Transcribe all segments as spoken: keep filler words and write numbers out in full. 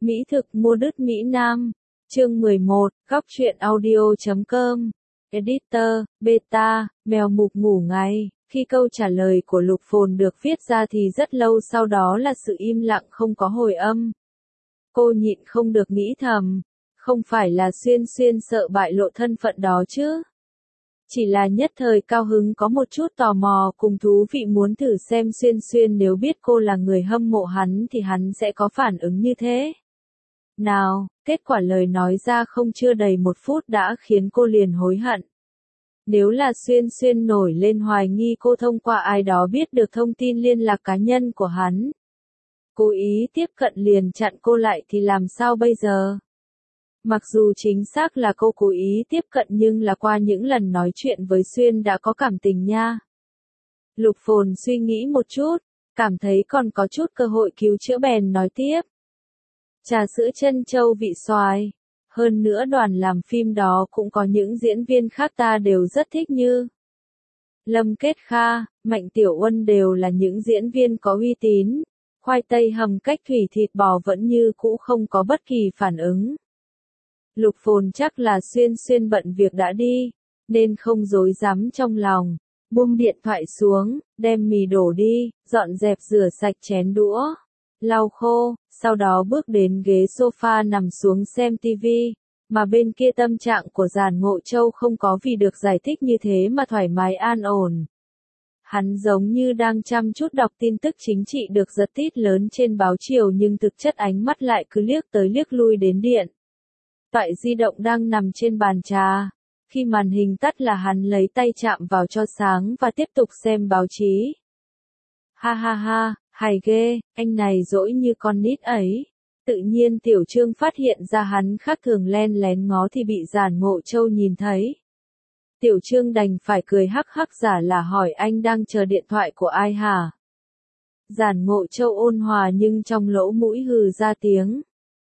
Mỹ thực mua đứt Mỹ Nam. Chương mười một, góc truyện audio chấm com. Editor, beta, mèo mục ngủ ngay. Khi câu trả lời của Lục Phồn được viết ra thì rất lâu sau đó là sự im lặng không có hồi âm. Cô nhịn không được nghĩ thầm, không phải là Xuyên Xuyên sợ bại lộ thân phận đó chứ? Chỉ là nhất thời cao hứng có một chút tò mò cùng thú vị muốn thử xem Xuyên Xuyên nếu biết cô là người hâm mộ hắn thì hắn sẽ có phản ứng như thế. Nào, kết quả lời nói ra không chưa đầy một phút đã khiến cô liền hối hận. Nếu là Xuyên Xuyên nổi lên hoài nghi cô thông qua ai đó biết được thông tin liên lạc cá nhân của hắn, cố ý tiếp cận liền chặn cô lại thì làm sao bây giờ? Mặc dù chính xác là cô cố ý tiếp cận nhưng là qua những lần nói chuyện với Xuyên đã có cảm tình nha. Lục Phồn suy nghĩ một chút, cảm thấy còn có chút cơ hội cứu chữa bèn nói tiếp. Trà sữa trân châu vị xoài. Hơn nữa đoàn làm phim đó cũng có những diễn viên khác ta đều rất thích như Lâm Kết Kha, Mạnh Tiểu Uân đều là những diễn viên có uy tín. Khoai tây hầm cách thủy thịt bò vẫn như cũ không có bất kỳ phản ứng. Lục Phồn chắc là Xuyên Xuyên bận việc đã đi, nên không dối dám trong lòng. Buông điện thoại xuống, đem mì đổ đi, dọn dẹp rửa sạch chén đũa, lau khô, sau đó bước đến ghế sofa nằm xuống xem tivi, mà bên kia tâm trạng của Giản Ngộ Châu không có vì được giải thích như thế mà thoải mái an ổn. Hắn giống như đang chăm chút đọc tin tức chính trị được giật tít lớn trên báo chiều nhưng thực chất ánh mắt lại cứ liếc tới liếc lui đến điện thoại di động đang nằm trên bàn trà. Khi màn hình tắt là hắn lấy tay chạm vào cho sáng và tiếp tục xem báo chí. Ha ha ha, hài ghê, anh này dỗi như con nít ấy. Tự nhiên Tiểu Trương phát hiện ra hắn khác thường len lén ngó thì bị Giản Ngộ Châu nhìn thấy. Tiểu Trương đành phải cười hắc hắc giả là hỏi anh đang chờ điện thoại của ai hả? Giản Ngộ Châu ôn hòa nhưng trong lỗ mũi hừ ra tiếng.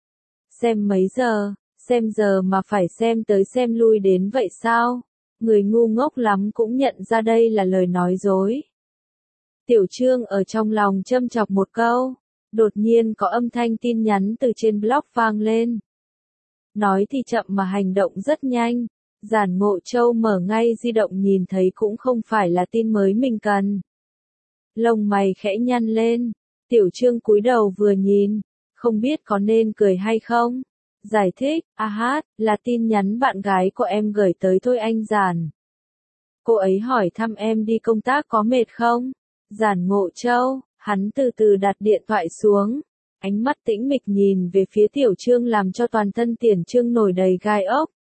Xem mấy giờ? Xem giờ mà phải xem tới xem lui đến vậy sao? Người ngu ngốc lắm cũng nhận ra đây là lời nói dối. Tiểu Trương ở trong lòng châm chọc một câu. Đột nhiên có âm thanh tin nhắn từ trên blog vang lên. Nói thì chậm mà hành động rất nhanh. Giản Ngộ Châu mở ngay di động nhìn thấy cũng không phải là tin mới mình cần. Lông mày khẽ nhăn lên. Tiểu Trương cúi đầu vừa nhìn. Không biết có nên cười hay không? Giải thích, a hát, là tin nhắn bạn gái của em gửi tới thôi anh Giản. Cô ấy hỏi thăm em đi công tác có mệt không? Giản Ngộ Châu, hắn từ từ đặt điện thoại xuống. Ánh mắt tĩnh mịch nhìn về phía Tiểu Trương làm cho toàn thân Tiền Trương nổi đầy gai ốc.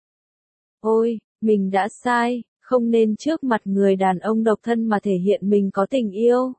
Ôi, mình đã sai, không nên trước mặt người đàn ông độc thân mà thể hiện mình có tình yêu.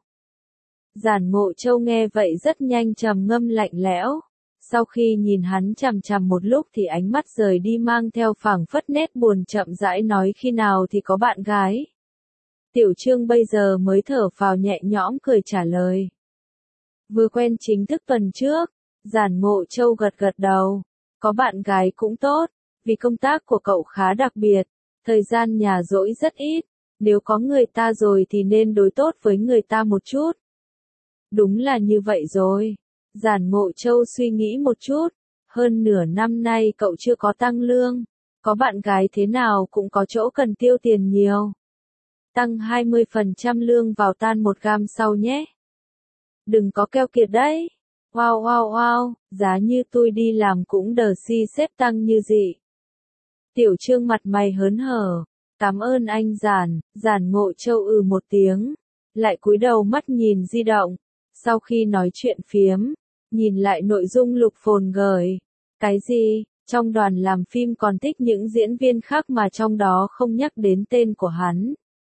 Giản Ngộ Châu nghe vậy rất nhanh trầm ngâm lạnh lẽo. Sau khi nhìn hắn chằm chằm một lúc thì ánh mắt rời đi mang theo phảng phất nét buồn chậm rãi nói khi nào thì có bạn gái. Tiểu Trương bây giờ mới thở phào nhẹ nhõm cười trả lời. Vừa quen chính thức tuần trước, Giản Ngộ Châu gật gật đầu. Có bạn gái cũng tốt, vì công tác của cậu khá đặc biệt, thời gian nhà rỗi rất ít, nếu có người ta rồi thì nên đối tốt với người ta một chút. Đúng là như vậy rồi. Giản Ngộ Châu suy nghĩ một chút, hơn nửa năm nay cậu chưa có tăng lương, có bạn gái thế nào cũng có chỗ cần tiêu tiền nhiều. Tăng hai mươi phần trăm lương vào tan một gam sau nhé. Đừng có keo kiệt đấy. Wow wow wow, giá như tôi đi làm cũng đờ si xếp tăng như gì. Tiểu Trương mặt mày hớn hở, cảm ơn anh Giản. Giản Ngộ Châu ừ một tiếng, lại cúi đầu mắt nhìn di động. Sau khi nói chuyện phiếm, nhìn lại nội dung Lục Phồn gửi. Cái gì? Trong đoàn làm phim còn thích những diễn viên khác mà trong đó không nhắc đến tên của hắn.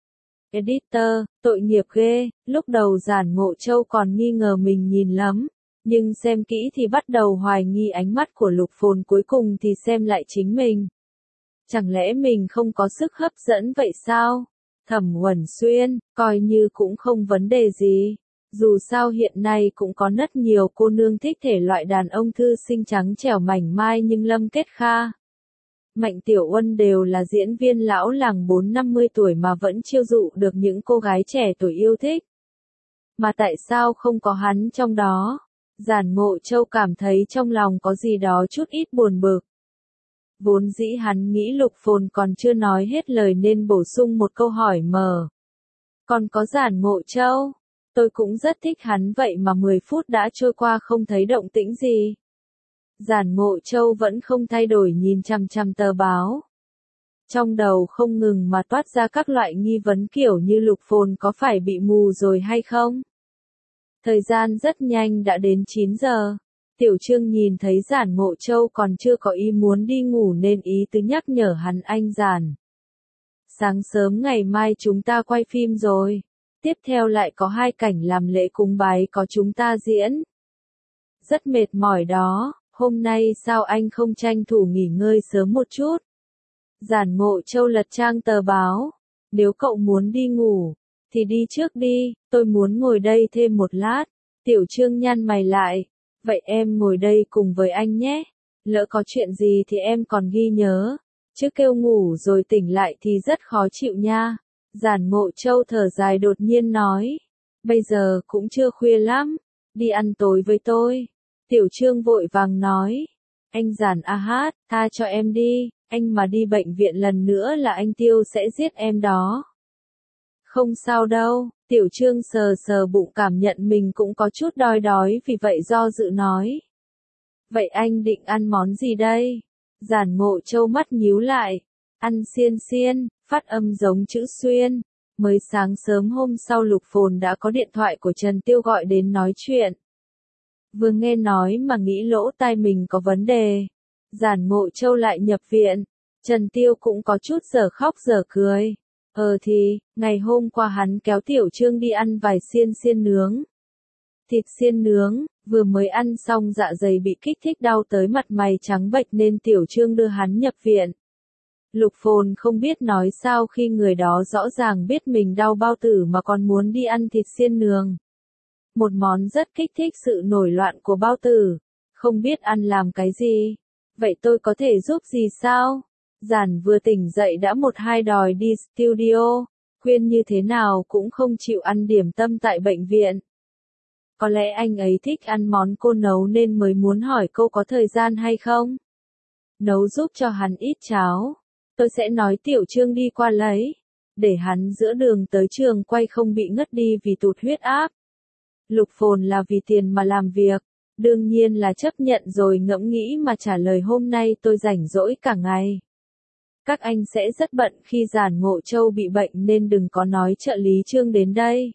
Editor, tội nghiệp ghê. Lúc đầu Giản Ngộ Châu còn nghi ngờ mình nhìn lắm, nhưng xem kỹ thì bắt đầu hoài nghi ánh mắt của Lục Phồn, cuối cùng thì xem lại chính mình. Chẳng lẽ mình không có sức hấp dẫn vậy sao? Thẩm Uẩn Xuyên, coi như cũng không vấn đề gì. Dù sao hiện nay cũng có rất nhiều cô nương thích thể loại đàn ông thư sinh trắng trẻo mảnh mai nhưng Lâm Kết Kha, Mạnh Tiểu Uân đều là diễn viên lão làng bốn năm mươi tuổi mà vẫn chiêu dụ được những cô gái trẻ tuổi yêu thích. Mà tại sao không có hắn trong đó? Giản Ngộ Châu cảm thấy trong lòng có gì đó chút ít buồn bực. Vốn dĩ hắn nghĩ Lục Phồn còn chưa nói hết lời nên bổ sung một câu hỏi mở. Còn có Giản Ngộ Châu, tôi cũng rất thích hắn vậy mà mười phút đã trôi qua không thấy động tĩnh gì. Giản Ngộ Châu vẫn không thay đổi nhìn chằm chằm tờ báo. Trong đầu không ngừng mà toát ra các loại nghi vấn kiểu như Lục Phồn có phải bị mù rồi hay không. Thời gian rất nhanh đã đến chín giờ. Tiểu Trương nhìn thấy Giản Ngộ Châu còn chưa có ý muốn đi ngủ nên ý tứ nhắc nhở hắn anh Giản. Sáng sớm ngày mai chúng ta quay phim rồi. Tiếp theo lại có hai cảnh làm lễ cúng bái có chúng ta diễn. Rất mệt mỏi đó, hôm nay sao anh không tranh thủ nghỉ ngơi sớm một chút? Giản Ngộ Châu lật trang tờ báo. Nếu cậu muốn đi ngủ, thì đi trước đi, tôi muốn ngồi đây thêm một lát. Tiểu Trương nhăn mày lại. Vậy em ngồi đây cùng với anh nhé. Lỡ có chuyện gì thì em còn ghi nhớ. Chứ kêu ngủ rồi tỉnh lại thì rất khó chịu nha. Giản Ngộ Châu thở dài đột nhiên nói. Bây giờ cũng chưa khuya lắm. Đi ăn tối với tôi. Tiểu Trương vội vàng nói. Anh Giản a hát, tha cho em đi. Anh mà đi bệnh viện lần nữa là anh Tiêu sẽ giết em đó. Không sao đâu. Tiểu Trương sờ sờ bụng cảm nhận mình cũng có chút đói đói vì vậy do dự nói. Vậy anh định ăn món gì đây? Giản Ngộ Châu mắt nhíu lại. Ăn xiên xiên, phát âm giống chữ xuyên. Mới sáng sớm hôm sau Lục Phồn đã có điện thoại của Trần Tiêu gọi đến nói chuyện. Vừa nghe nói mà nghĩ lỗ tai mình có vấn đề. Giản Ngộ Châu lại nhập viện. Trần Tiêu cũng có chút giờ khóc giờ cười. Ờ thì, ngày hôm qua hắn kéo Tiểu Trương đi ăn vài xiên xiên nướng. Thịt xiên nướng, vừa mới ăn xong dạ dày bị kích thích đau tới mặt mày trắng bệch nên Tiểu Trương đưa hắn nhập viện. Lục Phồn không biết nói sao khi người đó rõ ràng biết mình đau bao tử mà còn muốn đi ăn thịt xiên nướng. Một món rất kích thích sự nổi loạn của bao tử. Không biết ăn làm cái gì. Vậy tôi có thể giúp gì sao? Giản vừa tỉnh dậy đã một hai đòi đi studio, khuyên như thế nào cũng không chịu ăn điểm tâm tại bệnh viện. Có lẽ anh ấy thích ăn món cô nấu nên mới muốn hỏi cô có thời gian hay không? Nấu giúp cho hắn ít cháo. Tôi sẽ nói Tiểu Trương đi qua lấy. Để hắn giữa đường tới trường quay không bị ngất đi vì tụt huyết áp. Lục Phồn là vì tiền mà làm việc. Đương nhiên là chấp nhận rồi ngẫm nghĩ mà trả lời hôm nay tôi rảnh rỗi cả ngày. Các anh sẽ rất bận khi Giản Ngộ Châu bị bệnh nên đừng có nói trợ lý Trương đến đây.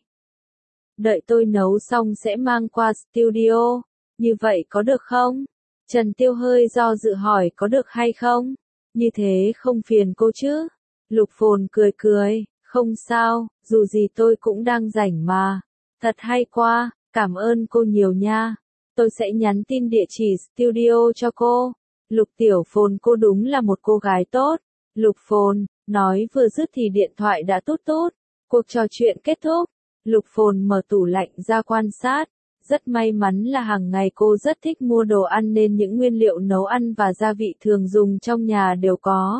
Đợi tôi nấu xong sẽ mang qua studio. Như vậy có được không? Trần Tiêu hơi do dự hỏi có được hay không? Như thế không phiền cô chứ? Lục Phồn cười cười, không sao, dù gì tôi cũng đang rảnh mà. Thật hay quá, cảm ơn cô nhiều nha. Tôi sẽ nhắn tin địa chỉ studio cho cô. Lục Tiểu Phồn cô đúng là một cô gái tốt. Lục Phồn, nói vừa dứt thì điện thoại đã tút tút. Cuộc trò chuyện kết thúc. Lục Phồn mở tủ lạnh ra quan sát. Rất may mắn là hàng ngày cô rất thích mua đồ ăn nên những nguyên liệu nấu ăn và gia vị thường dùng trong nhà đều có.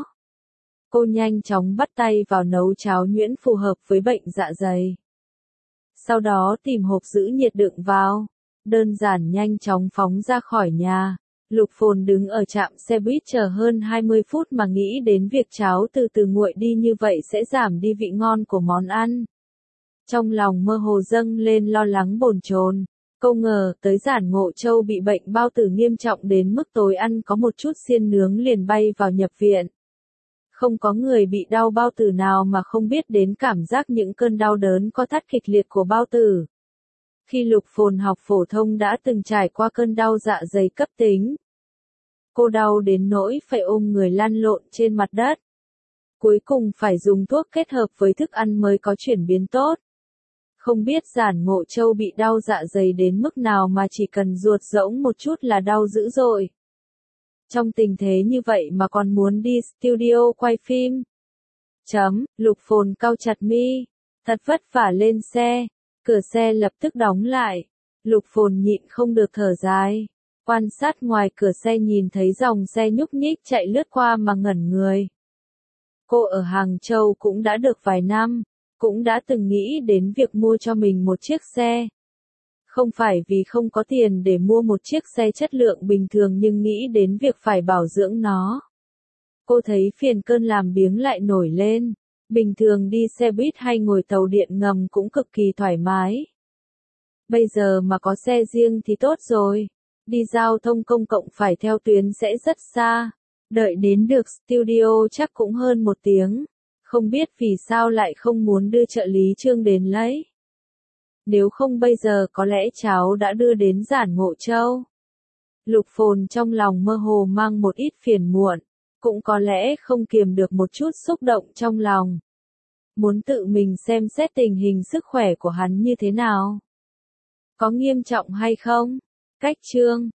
Cô nhanh chóng bắt tay vào nấu cháo nhuyễn phù hợp với bệnh dạ dày. Sau đó tìm hộp giữ nhiệt đựng vào. Đơn giản nhanh chóng phóng ra khỏi nhà. Lục Phồn đứng ở trạm xe buýt chờ hơn hai mươi phút mà nghĩ đến việc cháo từ từ nguội đi như vậy sẽ giảm đi vị ngon của món ăn. Trong lòng mơ hồ dâng lên lo lắng bồn chồn. Câu ngờ tới Giản Ngộ Châu bị bệnh bao tử nghiêm trọng đến mức tối ăn có một chút xiên nướng liền bay vào nhập viện. Không có người bị đau bao tử nào mà không biết đến cảm giác những cơn đau đớn co thắt kịch liệt của bao tử. Khi Lục Phồn học phổ thông đã từng trải qua cơn đau dạ dày cấp tính. Cô đau đến nỗi phải ôm người lăn lộn trên mặt đất. Cuối cùng phải dùng thuốc kết hợp với thức ăn mới có chuyển biến tốt. Không biết Giản Ngộ Châu bị đau dạ dày đến mức nào mà chỉ cần ruột rỗng một chút là đau dữ dội. Trong tình thế như vậy mà còn muốn đi studio quay phim. Chấm, Lục Phồn cau chặt mi. Thật vất vả lên xe. Cửa xe lập tức đóng lại. Lục Phồn nhịn không được thở dài. Quan sát ngoài cửa xe nhìn thấy dòng xe nhúc nhích chạy lướt qua mà ngẩn người. Cô ở Hàng Châu cũng đã được vài năm. Cũng đã từng nghĩ đến việc mua cho mình một chiếc xe. Không phải vì không có tiền để mua một chiếc xe chất lượng bình thường nhưng nghĩ đến việc phải bảo dưỡng nó. Cô thấy phiền cơn làm biếng lại nổi lên. Bình thường đi xe buýt hay ngồi tàu điện ngầm cũng cực kỳ thoải mái. Bây giờ mà có xe riêng thì tốt rồi. Đi giao thông công cộng phải theo tuyến sẽ rất xa. Đợi đến được studio chắc cũng hơn một tiếng. Không biết vì sao lại không muốn đưa trợ lý Trương đến lấy. Nếu không bây giờ có lẽ cháu đã đưa đến Giản Ngộ Châu. Lục Phồn trong lòng mơ hồ mang một ít phiền muộn. Cũng có lẽ không kiềm được một chút xúc động trong lòng. Muốn tự mình xem xét tình hình sức khỏe của hắn như thế nào. Có nghiêm trọng hay không? Cách chương